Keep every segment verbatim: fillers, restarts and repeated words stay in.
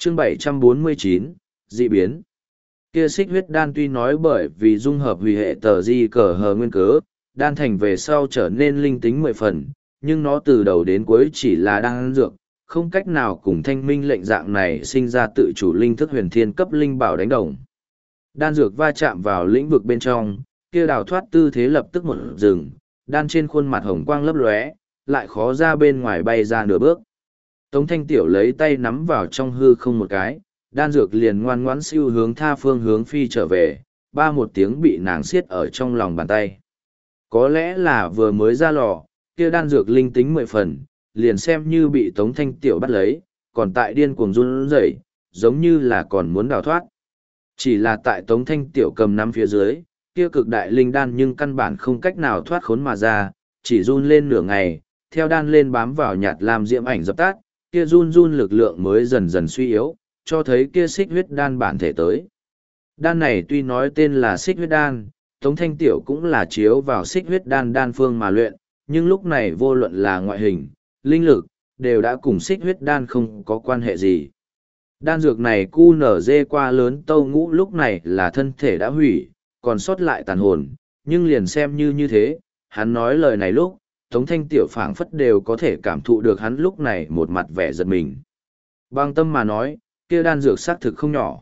chương bảy trăm bốn mươi chín, dị biến. Kia xích huyết đan tuy nói bởi vì dung hợp hủy hệ tờ di cờ hờ nguyên cớ, đan thành về sau trở nên linh tính mười phần, nhưng nó từ đầu đến cuối chỉ là đan dược, không cách nào cùng thanh minh lệnh dạng này sinh ra tự chủ linh thức huyền thiên cấp linh bảo đánh đồng. Đan dược va chạm vào lĩnh vực bên trong, kia đào thoát tư thế lập tức một dừng, đan trên khuôn mặt hồng quang lấp lóe, lại khó ra bên ngoài bay ra nửa bước. Tống Thanh Tiểu lấy tay nắm vào trong hư không một cái, đan dược liền ngoan ngoãn siêu hướng tha phương hướng phi trở về, ba một tiếng bị nàng siết ở trong lòng bàn tay. Có lẽ là vừa mới ra lò, kia đan dược linh tính mười phần, liền xem như bị Tống Thanh Tiểu bắt lấy, còn tại điên cuồng run rẩy, giống như là còn muốn đào thoát. Chỉ là tại Tống Thanh Tiểu cầm nắm phía dưới, kia cực đại linh đan nhưng căn bản không cách nào thoát khốn mà ra, chỉ run lên nửa ngày, theo đan lên bám vào nhạt làm diễm ảnh dập tắt, kia run run lực lượng mới dần dần suy yếu, cho thấy kia xích huyết đan bản thể tới. Đan này tuy nói tên là xích huyết đan, Tống Thanh Tiểu cũng là chiếu vào xích huyết đan đan phương mà luyện, nhưng lúc này vô luận là ngoại hình, linh lực, đều đã cùng xích huyết đan không có quan hệ gì. Đan dược này cu nở dê qua lớn Tâu Ngũ lúc này là thân thể đã hủy, còn sót lại tàn hồn, nhưng liền xem như như thế, hắn nói lời này lúc, Tống Thanh Tiểu phảng phất đều có thể cảm thụ được hắn lúc này một mặt vẻ giật mình. Bằng tâm mà nói, kia đan dược xác thực không nhỏ.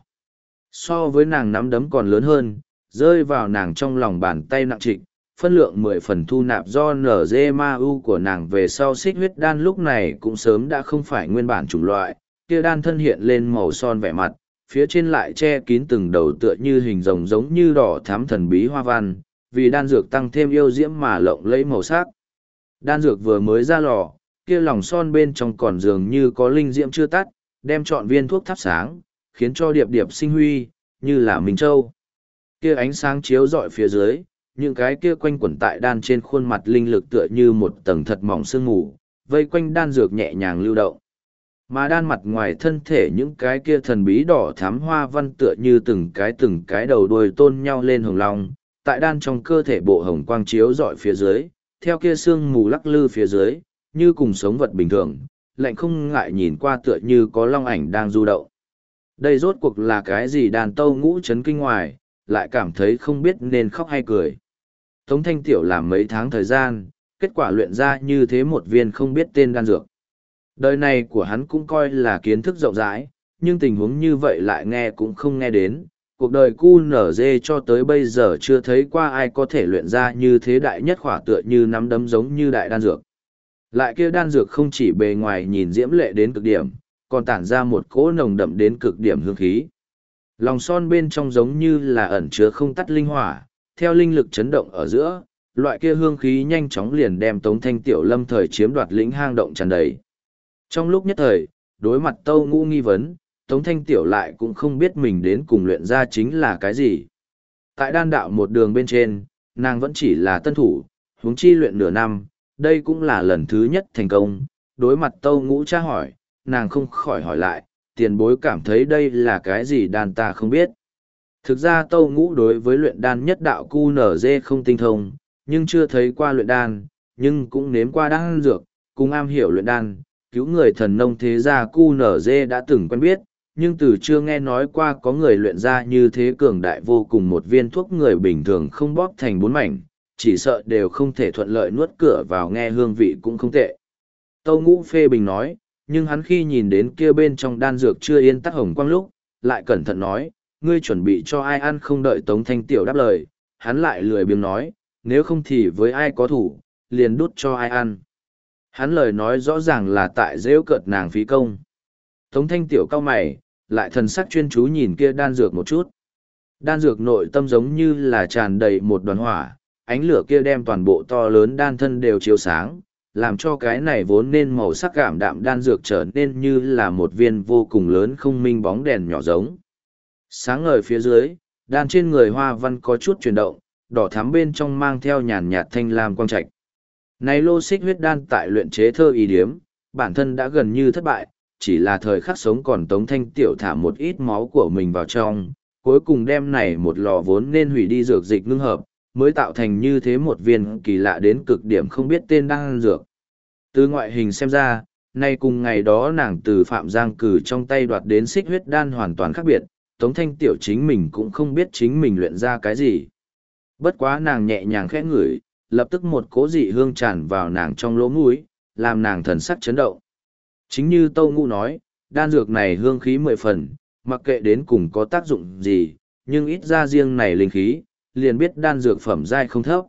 So với nàng nắm đấm còn lớn hơn, rơi vào nàng trong lòng bàn tay nặng trịch, phân lượng mười phần thu nạp do nở dê ma u của nàng về sau xích huyết đan lúc này cũng sớm đã không phải nguyên bản chủng loại, kia đan thân hiện lên màu son vẻ mặt, phía trên lại che kín từng đầu tựa như hình rồng giống như đỏ thắm thần bí hoa văn, vì đan dược tăng thêm yêu diễm mà lộng lẫy màu sắc. Đan dược vừa mới ra lò, kia lòng son bên trong còn dường như có linh diễm chưa tắt, đem trọn viên thuốc thắp sáng, khiến cho điệp điệp sinh huy, như là Minh Châu. Kia ánh sáng chiếu rọi phía dưới, những cái kia quanh quẩn tại đan trên khuôn mặt linh lực tựa như một tầng thật mỏng sương mù, vây quanh đan dược nhẹ nhàng lưu động. Mà đan mặt ngoài thân thể những cái kia thần bí đỏ thắm hoa văn tựa như từng cái từng cái đầu đuôi tôn nhau lên hồng long, tại đan trong cơ thể bộ hồng quang chiếu rọi phía dưới, theo kia sương mù lắc lư phía dưới, như cùng sống vật bình thường, lạnh không ngại nhìn qua tựa như có long ảnh đang du động. Đây rốt cuộc là cái gì? Đàn Tâu Ngũ chấn kinh ngoài, lại cảm thấy không biết nên khóc hay cười. Tống Thanh Tiểu làm mấy tháng thời gian, kết quả luyện ra như thế một viên không biết tên đan dược. Đời này của hắn cũng coi là kiến thức rộng rãi, nhưng tình huống như vậy lại nghe cũng không nghe đến. Cuộc đời cu nở dê cho tới bây giờ chưa thấy qua ai có thể luyện ra như thế đại nhất khỏa tựa như nắm đấm giống như đại đan dược. Lại kia đan dược không chỉ bề ngoài nhìn diễm lệ đến cực điểm, còn tản ra một cỗ nồng đậm đến cực điểm hương khí. Lòng son bên trong giống như là ẩn chứa không tắt linh hỏa, theo linh lực chấn động ở giữa, loại kia hương khí nhanh chóng liền đem Tống Thanh Tiểu lâm thời chiếm đoạt lĩnh hang động tràn đầy. Trong lúc nhất thời, đối mặt Tâu Ngũ nghi vấn, Tống Thanh Tiểu lại cũng không biết mình đến cùng luyện ra chính là cái gì. Tại đan đạo một đường bên trên, nàng vẫn chỉ là tân thủ, huống chi luyện nửa năm, đây cũng là lần thứ nhất thành công. Đối mặt Tâu Ngũ tra hỏi, nàng không khỏi hỏi lại, tiền bối cảm thấy đây là cái gì đan ta không biết. Thực ra Tâu Ngũ đối với luyện đan nhất đạo cu nở dê không tinh thông, nhưng chưa thấy qua luyện đan, nhưng cũng nếm qua đan dược, cùng am hiểu luyện đan, cứu người thần nông thế gia cu nở dê đã từng quen biết, nhưng từ chưa nghe nói qua có người luyện ra như thế cường đại vô cùng một viên thuốc người bình thường không bóp thành bốn mảnh, chỉ sợ đều không thể thuận lợi nuốt cửa vào, nghe hương vị cũng không tệ. Tâu Ngũ phê bình nói, nhưng hắn khi nhìn đến kia bên trong đan dược chưa yên tắt hồng quang lúc, lại cẩn thận nói, ngươi chuẩn bị cho ai ăn? Không đợi Tống Thanh Tiểu đáp lời, hắn lại lười biếng nói, nếu không thì với ai có thủ, liền đút cho ai ăn. Hắn lời nói rõ ràng là tại rêu cợt nàng phí công. Tống Thanh Tiểu cau mày, lại thần sắc chuyên chú nhìn kia đan dược một chút. Đan dược nội tâm giống như là tràn đầy một đoàn hỏa, ánh lửa kia đem toàn bộ to lớn đan thân đều chiếu sáng, làm cho cái này vốn nên màu sắc cảm đạm đan dược trở nên như là một viên vô cùng lớn không minh bóng đèn nhỏ giống. Sáng ngời phía dưới, đan trên người hoa văn có chút chuyển động, đỏ thắm bên trong mang theo nhàn nhạt thanh lam quang trạch. Này lô xích huyết đan tại luyện chế thơ y điếm, bản thân đã gần như thất bại, chỉ là thời khắc sống còn Tống Thanh Tiểu thả một ít máu của mình vào trong, cuối cùng đem này một lò vốn nên hủy đi dược dịch ngưng hợp, mới tạo thành như thế một viên kỳ lạ đến cực điểm không biết tên đan dược. Từ ngoại hình xem ra, Nay cùng ngày đó nàng từ Phạm Giang Cử trong tay đoạt đến xích huyết đan hoàn toàn khác biệt, Tống Thanh Tiểu chính mình cũng không biết chính mình luyện ra cái gì. Bất quá nàng nhẹ nhàng khẽ ngửi, lập tức một cỗ dị hương tràn vào nàng trong lỗ mũi, làm nàng thần sắc chấn động. Chính như Tâu Ngũ nói, đan dược này hương khí mười phần, mặc kệ đến cùng có tác dụng gì, nhưng ít ra riêng này linh khí, liền biết đan dược phẩm giai không thấp.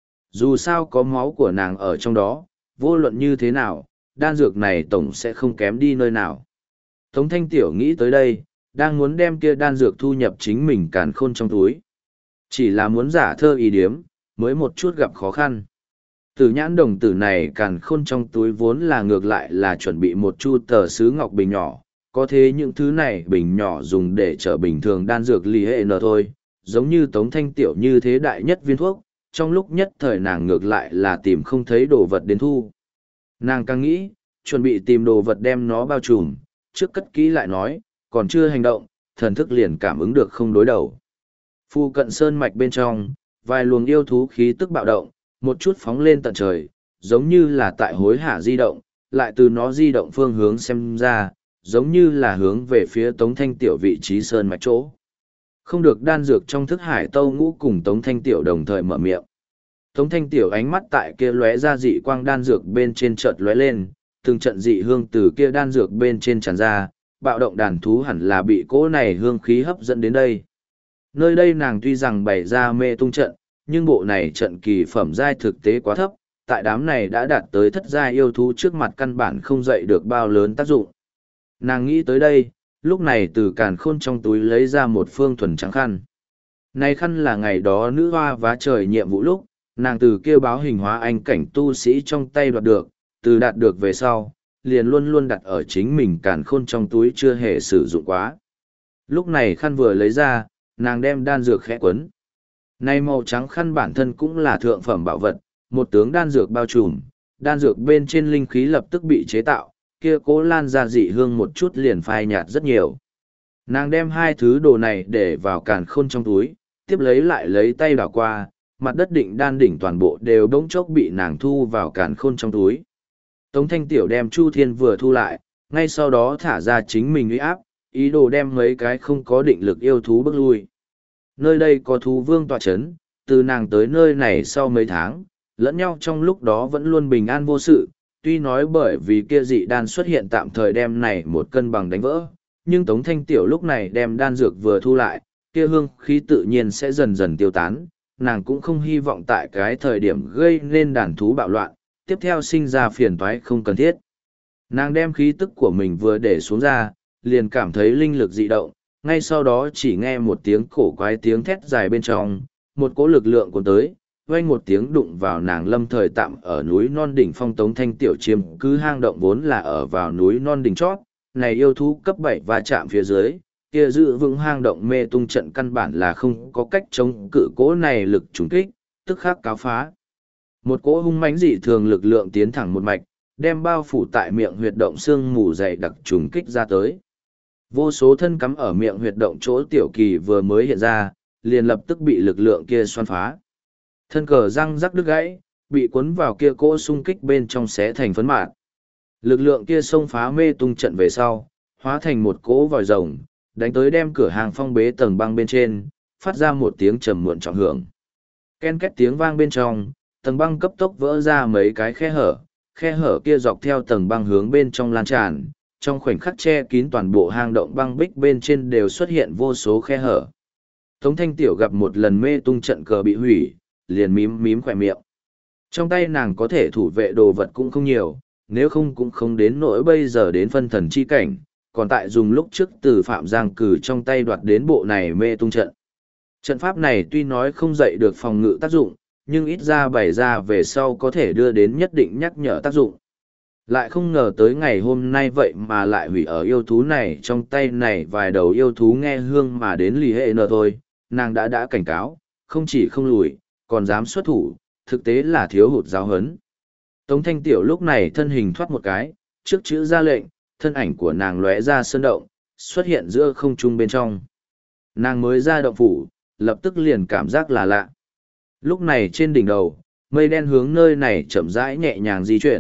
Dù sao có máu của nàng ở trong đó, vô luận như thế nào, đan dược này tổng sẽ không kém đi nơi nào. Tống Thanh Tiểu nghĩ tới đây, đang muốn đem kia đan dược thu nhập chính mình càn khôn trong túi. Chỉ là muốn giả thơ ý điếm, mới một chút gặp khó khăn. Tử nhãn đồng tử này càn khôn trong túi vốn là ngược lại là chuẩn bị một chu tờ sứ ngọc bình nhỏ, có thế những thứ này bình nhỏ dùng để chở bình thường đan dược ly hệ nở thôi, giống như Tống Thanh Tiểu như thế đại nhất viên thuốc, trong lúc nhất thời nàng ngược lại là tìm không thấy đồ vật đến thu. Nàng càng nghĩ, chuẩn bị tìm đồ vật đem nó bao trùm, trước cất kỹ lại nói, còn chưa hành động, thần thức liền cảm ứng được không đối đầu. Phu cận sơn mạch bên trong, vài luồng yêu thú khí tức bạo động, một chút phóng lên tận trời, giống như là tại hối hả di động, lại từ nó di động phương hướng xem ra, giống như là hướng về phía Tống Thanh Tiểu vị trí sơn mạch chỗ. Không được đan dược trong thức hải Tâu Ngũ cùng Tống Thanh Tiểu đồng thời mở miệng. Tống Thanh Tiểu ánh mắt tại kia lóe ra dị quang đan dược bên trên chợt lóe lên, từng trận dị hương từ kia đan dược bên trên tràn ra, bạo động đàn thú hẳn là bị cỗ này hương khí hấp dẫn đến đây. Nơi đây nàng tuy rằng bày ra mê tung trận, nhưng bộ này trận kỳ phẩm giai thực tế quá thấp, tại đám này đã đạt tới thất giai yêu thú trước mặt căn bản không dậy được bao lớn tác dụng. Nàng nghĩ tới đây, lúc này từ càn khôn trong túi lấy ra một phương thuần trắng khăn. Này khăn là ngày đó nữ hoa vá trời nhiệm vụ lúc, nàng từ kêu báo hình hóa anh cảnh tu sĩ trong tay đoạt được, từ đạt được về sau, liền luôn luôn đặt ở chính mình càn khôn trong túi chưa hề sử dụng quá. Lúc này khăn vừa lấy ra, nàng đem đan dược khẽ quấn. Này màu trắng khăn bản thân cũng là thượng phẩm bảo vật, một tướng đan dược bao trùm, đan dược bên trên linh khí lập tức bị chế tạo, kia cố lan ra dị hương một chút liền phai nhạt rất nhiều. Nàng đem hai thứ đồ này để vào càn khôn trong túi, tiếp lấy lại lấy tay đảo qua, mặt đất định đan đỉnh toàn bộ đều đống chốc bị nàng thu vào càn khôn trong túi. Tống Thanh Tiểu đem Chu Thiên vừa thu lại, ngay sau đó thả ra chính mình uy áp, ý đồ đem mấy cái không có định lực yêu thú bước lui. Nơi đây có thú vương tọa chấn, từ nàng tới nơi này sau mấy tháng, lẫn nhau trong lúc đó vẫn luôn bình an vô sự, tuy nói bởi vì kia dị đan xuất hiện tạm thời đem này một cân bằng đánh vỡ, nhưng Tống Thanh Tiểu lúc này đem đan dược vừa thu lại, kia hương khí tự nhiên sẽ dần dần tiêu tán, nàng cũng không hy vọng tại cái thời điểm gây nên đàn thú bạo loạn, tiếp theo sinh ra phiền toái không cần thiết. Nàng đem khí tức của mình vừa để xuống ra, liền cảm thấy linh lực dị động, ngay sau đó chỉ nghe một tiếng cổ quái tiếng thét dài bên trong, một cỗ lực lượng cuốn tới, vang một tiếng đụng vào nàng lâm thời tạm ở núi non đỉnh phong. Tống Thanh Tiểu chiêm cứ hang động vốn là ở vào núi non đỉnh chót, này yêu thú cấp bảy va chạm phía dưới, kia giữ vững hang động mê tung trận căn bản là không có cách chống cự cỗ này lực trùng kích, tức khắc cáo phá. Một cỗ hung mãnh dị thường lực lượng tiến thẳng một mạch, đem bao phủ tại miệng huyệt động xương mù dày đặc trùng kích ra tới. Vô số thân cắm ở miệng huyệt động chỗ tiểu kỳ vừa mới hiện ra, liền lập tức bị lực lượng kia xoắn phá. Thân cờ răng rắc đứt gãy, bị cuốn vào kia cỗ xung kích bên trong xé thành phấn mạt. Lực lượng kia xông phá mê tung trận về sau, hóa thành một cỗ vòi rồng, đánh tới đem cửa hàng phong bế tầng băng bên trên, phát ra một tiếng trầm muộn trọng hưởng. Ken két tiếng vang bên trong, tầng băng cấp tốc vỡ ra mấy cái khe hở, khe hở kia dọc theo tầng băng hướng bên trong lan tràn, trong khoảnh khắc che kín toàn bộ hang động băng bích bên trên đều xuất hiện vô số khe hở. Tống Thanh Tiểu gặp một lần mê tung trận cờ bị hủy, liền mím mím khỏe miệng. Trong tay nàng có thể thủ vệ đồ vật cũng không nhiều, nếu không cũng không đến nỗi bây giờ đến phân thần chi cảnh, còn tại dùng lúc trước từ Phạm Giang Cử trong tay đoạt đến bộ này mê tung trận. Trận pháp này tuy nói không dậy được phòng ngự tác dụng, nhưng ít ra bày ra về sau có thể đưa đến nhất định nhắc nhở tác dụng. Lại không ngờ tới ngày hôm nay vậy mà lại hủy ở yêu thú này trong tay này, vài đầu yêu thú nghe hương mà đến lì hệ nờ thôi, nàng đã đã cảnh cáo, không chỉ không lùi, còn dám xuất thủ, thực tế là thiếu hụt giáo hấn. Tống Thanh Tiểu lúc này thân hình thoát một cái, trước chữ ra lệnh, thân ảnh của nàng lóe ra sơn động, xuất hiện giữa không trung bên trong. Nàng mới ra động phủ, lập tức liền cảm giác là lạ. Lúc này trên đỉnh đầu, mây đen hướng nơi này chậm rãi nhẹ nhàng di chuyển,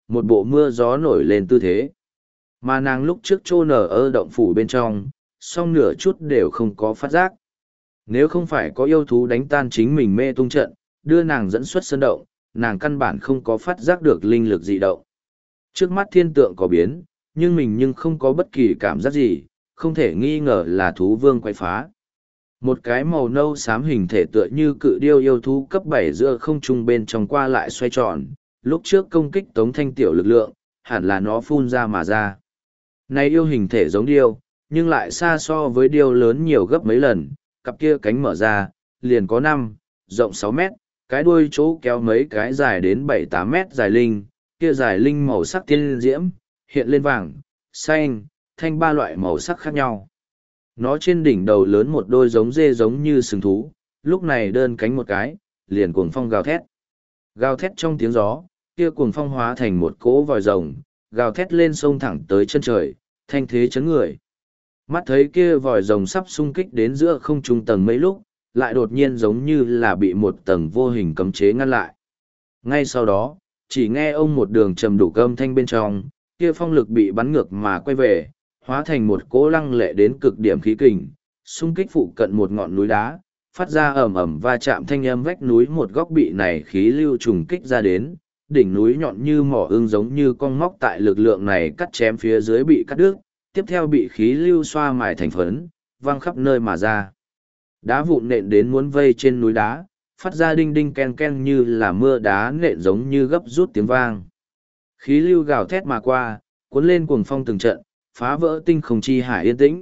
một bộ mưa gió nổi lên tư thế. Mà nàng lúc trước chô nở ở động phủ bên trong, song nửa chút đều không có phát giác. Nếu không phải có yêu thú đánh tan chính mình mê tung trận, đưa nàng dẫn xuất sân động, nàng căn bản không có phát giác được linh lực dị động. Trước mắt thiên tượng có biến, nhưng mình nhưng không có bất kỳ cảm giác gì, không thể nghi ngờ là thú vương quay phá. Một cái màu nâu xám hình thể tựa như cự điêu yêu thú cấp bảy giữa không trung bên trong qua lại xoay tròn, lúc trước công kích Tống Thanh Tiểu lực lượng, hẳn là nó phun ra mà ra. Này yêu hình thể giống điêu, nhưng lại xa so với điêu lớn nhiều gấp mấy lần, cặp kia cánh mở ra, liền có năm, rộng sáu mét, cái đuôi chỗ kéo mấy cái dài đến bảy tám mét dài linh, kia dài linh màu sắc tiên diễm, hiện lên vàng, xanh, thanh ba loại màu sắc khác nhau. Nó trên đỉnh đầu lớn một đôi giống dê giống như sừng thú, lúc này đơn cánh một cái, liền cuồng phong gào thét. Gào thét trong tiếng gió, kia cuồng phong hóa thành một cỗ vòi rồng, gào thét lên sông thẳng tới chân trời, thanh thế chấn người. Mắt thấy kia vòi rồng sắp xung kích đến giữa không trung tầng mấy lúc, lại đột nhiên giống như là bị một tầng vô hình cấm chế ngăn lại. Ngay sau đó, chỉ nghe ông một đường trầm đủ âm thanh bên trong, kia phong lực bị bắn ngược mà quay về, hóa thành một cỗ lăng lệ đến cực điểm khí kình, xung kích phụ cận một ngọn núi đá, phát ra ầm ầm va chạm thanh âm vách núi một góc bị này khí lưu trùng kích ra đến, đỉnh núi nhọn như mỏ ương giống như con móc tại lực lượng này cắt chém phía dưới bị cắt đứt, tiếp theo bị khí lưu xoa mài thành phấn, văng khắp nơi mà ra. Đá vụn nện đến muốn vây trên núi đá, phát ra đinh đinh ken ken như là mưa đá nện giống như gấp rút tiếng vang. Khí lưu gào thét mà qua, cuốn lên cuồng phong từng trận, phá vỡ tinh không chi hải yên tĩnh.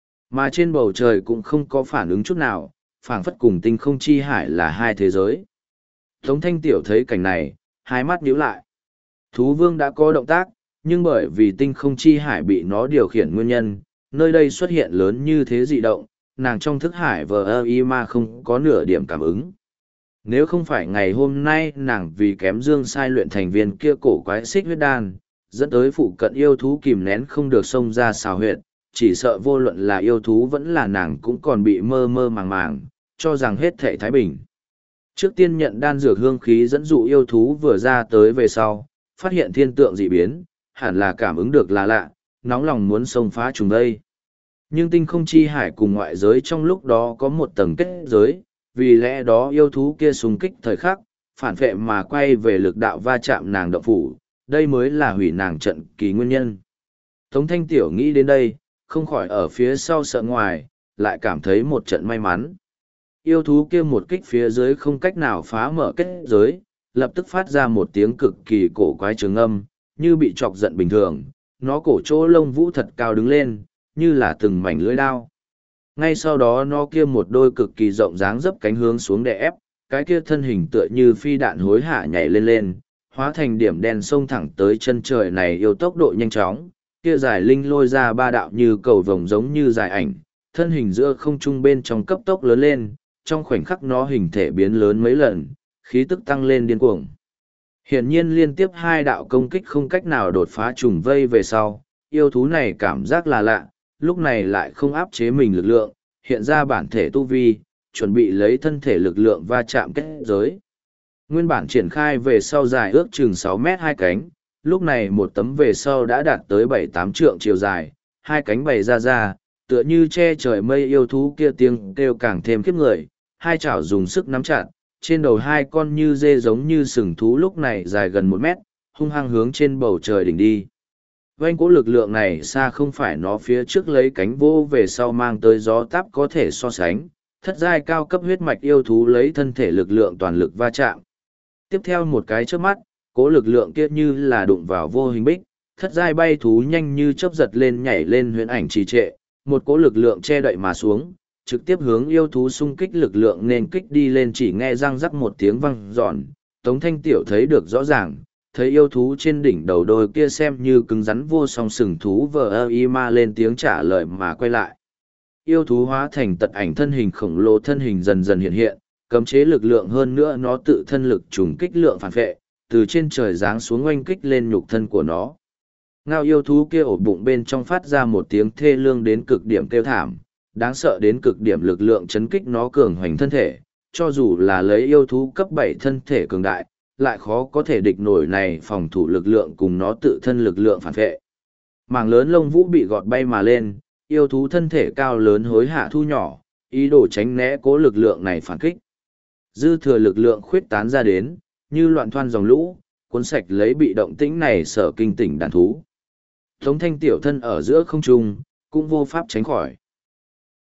Mà trên bầu trời cũng không có phản ứng chút nào, phảng phất cùng tinh không chi hải là hai thế giới. Tống Thanh Tiểu thấy cảnh này, hai mắt nhíu lại. Thú vương đã có động tác, nhưng bởi vì tinh không chi hải bị nó điều khiển nguyên nhân, nơi đây xuất hiện lớn như thế dị động, nàng trong thức hải vờ ơ y mà không có nửa điểm cảm ứng. Nếu không phải ngày hôm nay nàng vì kém dương sai luyện thành viên kia cổ quái xích huyết đan, dẫn tới phụ cận yêu thú kìm nén không được xông ra xào huyệt, chỉ sợ vô luận là yêu thú vẫn là nàng cũng còn bị mơ mơ màng màng, cho rằng hết thảy thái bình. Trước tiên nhận đan dược hương khí dẫn dụ yêu thú vừa ra tới về sau, phát hiện thiên tượng dị biến, hẳn là cảm ứng được là lạ, nóng lòng muốn xông phá trùng đây. Nhưng tinh không chi hải cùng ngoại giới trong lúc đó có một tầng kết giới, vì lẽ đó yêu thú kia xung kích thời khắc, phản vệ mà quay về lực đạo va chạm nàng động phủ, đây mới là hủy nàng trận kỳ nguyên nhân. Tống Thanh Tiểu nghĩ đến đây, không khỏi ở phía sau sợ ngoài, lại cảm thấy một trận may mắn. Yêu thú kia một kích phía dưới không cách nào phá mở kết giới, lập tức phát ra một tiếng cực kỳ cổ quái trường âm, như bị chọc giận bình thường, nó cổ chỗ lông vũ thật cao đứng lên, như là từng mảnh lưỡi đao. Ngay sau đó nó kia một đôi cực kỳ rộng dáng dấp cánh hướng xuống đè ép, cái kia thân hình tựa như phi đạn hối hạ nhảy lên lên, hóa thành điểm đen xông thẳng tới chân trời này yêu tốc độ nhanh chóng, kia dài linh lôi ra ba đạo như cầu vồng giống như dài ảnh, thân hình giữa không trung bên trong cấp tốc lớn lên, trong khoảnh khắc nó hình thể biến lớn mấy lần, khí tức tăng lên điên cuồng. Hiển nhiên liên tiếp hai đạo công kích không cách nào đột phá trùng vây về sau, yêu thú này cảm giác là lạ, lúc này lại không áp chế mình lực lượng, hiện ra bản thể tu vi, chuẩn bị lấy thân thể lực lượng va chạm kết giới. Nguyên bản triển khai về sau dài ước chừng sáu mét hai cánh, lúc này một tấm về sau đã đạt tới bảy tám trượng chiều dài, hai cánh bày ra ra, tựa như che trời mây yêu thú kia tiếng kêu càng thêm khiếp người, hai chảo dùng sức nắm chặt, trên đầu hai con như dê giống như sừng thú lúc này dài gần một mét, hung hăng hướng trên bầu trời đỉnh đi. Vành cố lực lượng này xa không phải nó phía trước lấy cánh vô về sau mang tới gió táp có thể so sánh, thất giai cao cấp huyết mạch yêu thú lấy thân thể lực lượng toàn lực va chạm. Tiếp theo một cái chớp mắt, cố lực lượng kia như là đụng vào vô hình bích, thất giai bay thú nhanh như chớp giật lên nhảy lên huyễn ảnh trì trệ, một cố lực lượng che đậy mà xuống, trực tiếp hướng yêu thú xung kích lực lượng nên kích đi lên, chỉ nghe răng rắc một tiếng vang giòn, Tống Thanh Tiểu thấy được rõ ràng, thấy yêu thú trên đỉnh đầu đôi kia xem như cứng rắn vô song sừng thú vờ ơ y ma lên tiếng trả lời mà quay lại. Yêu thú hóa thành tật ảnh thân hình khổng lồ thân hình dần dần hiện hiện, cấm chế lực lượng hơn nữa nó tự thân lực trùng kích lượng phản vệ, từ trên trời giáng xuống oanh kích lên nhục thân của nó. Ngao yêu thú kia ổ bụng bên trong phát ra một tiếng thê lương đến cực điểm kêu thảm, đáng sợ đến cực điểm lực lượng chấn kích nó cường hoành thân thể, cho dù là lấy yêu thú cấp bảy thân thể cường đại, lại khó có thể địch nổi này phòng thủ lực lượng cùng nó tự thân lực lượng phản vệ. Mảng lớn lông vũ bị gọt bay mà lên, yêu thú thân thể cao lớn hối hạ thu nhỏ, ý đồ tránh né cố lực lượng này phản kích. Dư thừa lực lượng khuyết tán ra đến, như loạn thoan dòng lũ, cuốn sạch lấy bị động tĩnh này sở kinh tỉnh đàn thú. Tống thanh tiểu thân ở giữa không trung, cũng vô pháp tránh khỏi.